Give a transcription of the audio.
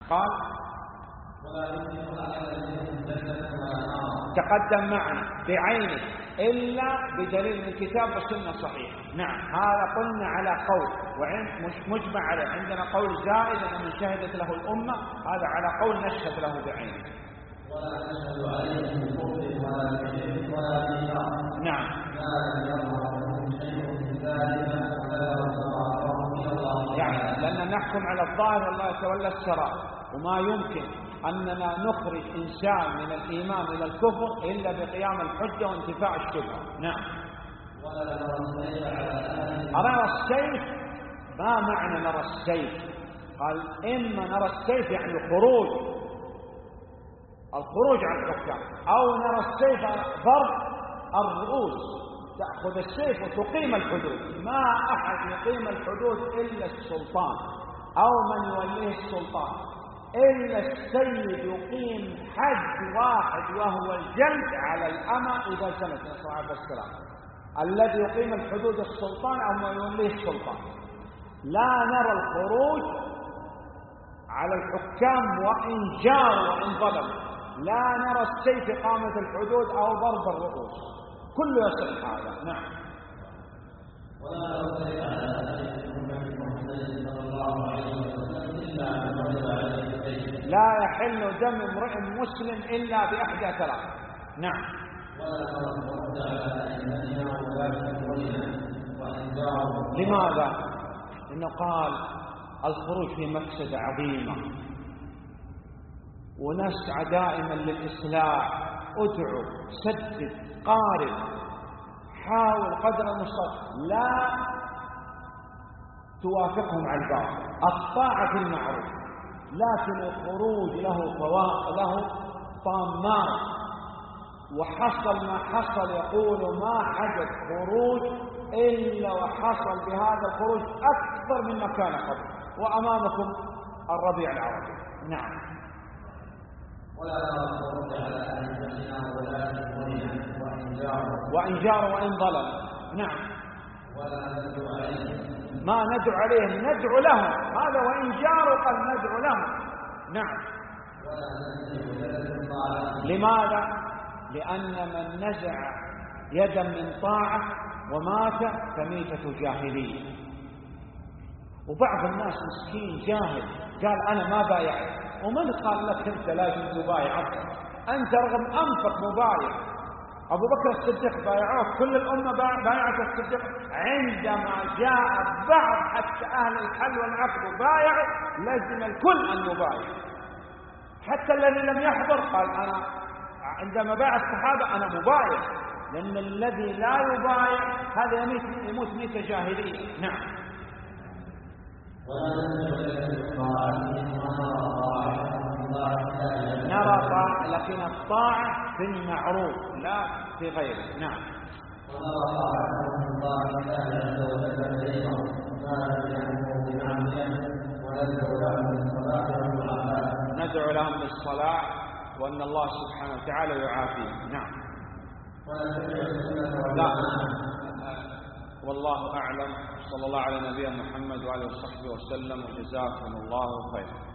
قال تقدم معنا بعينه إلا بدليل من الكتاب والسنة صحيح. نعم، هذا قلنا على قول مش مجمع عليه. عندنا قول زائد أن من شهدت له الأمة، هذا على قول نشهد له بعينه. ولا نشهد عليه بكفر ولا بشرك ولا بنفاق. نعم، يعني لأن نحكم على الظاهر الله يتولى السرائر، وما يمكن أننا نخرج إنسان من الإيمان إلى الكفر إلا بقيام الحجة وانتفاع الشبهة. نعم. أرى السيف، ما معنى نرى السيف؟ قال إما نرى السيف يعني الخروج عن الحكام، أو نرى السيف ضرب الرؤوس، تأخذ السيف وتقيم الحدود. ما أحد يقيم الحدود إلا السلطان أو من يوليه السلطان، إلا السيد يقيم حد واحد وهو الجلد على الأمة إذا زنت، نسأل الله السلام. الذي يقيم الحدود السلطان أو من يوليه السلطان. لا نرى الخروج على الحكام وإن جاروا وإن ظلموا، لا نرى السيف إقامة الحدود أو ضرب الرؤوس، كله يصح هذا. نعم. ولا نرى السيف على محمد صلى الله عليه وسلم إلا أن وجب عليه السيف. لا يحل دم امرئ مسلم إلا بإحدى ثلاث. نعم. ولا نرى الرد على أئمتنا وولاة أمورنا وإن جاروا. لماذا؟ إنه قال الخروج في مفسدة عظيمة، ونسعى دائما للإصلاح، ادعو، سدد، قارب، حاول قدر المستطاع، لا توافقهم على الباطل، الطاعة في المعروف، لكن الخروج له طامات. وحصل ما حصل، يقول ما حدث خروج إلا وحصل بهذا الخروج أكثر مما كان قبل، وأمامكم الربيع العربي. نعم. ولا نرى الخروج على أئمتنا وولاة أمورنا وإن جاروا وإن ظلموا. نعم. ولا ندعو عليهم، ما ندعو عليهم، ندعو لهم، هذا وإن جاروا قد ندعو لهم. نعم. ولا ندعو لهم. لماذا؟ لأن من نزع يدا من طاعة ومات فميتة جاهلية. وبعض الناس مسكين جاهل قال أنا ما بايعت، ومن قال لك أنت لازم تبايع؟ أنت رغم أنفق مبايع. أبو بكر الصديق بايعوه، كل الأمة بايعت الصديق. عندما جاء بعض حتى أهل الحل والعقد بايعوا، لازم الكل أن يبايع، حتى الذي لم يحضر قال أنا عندما بايع الصحابة أنا مبايع، لأن الذي لا يبايع هذا يموت ميتة جاهلية. نعم. نرى طاعة، لكن الطاعة في المعروف لا في غيره. نعم. ندعو لهم بالصلاة وأن الله سبحانه وتعالى يعافيهم. نعم. لا، والله أعلم. صلى الله على نبينا محمد وعلى صحبه وسلم، وجزاكم الله خيرا.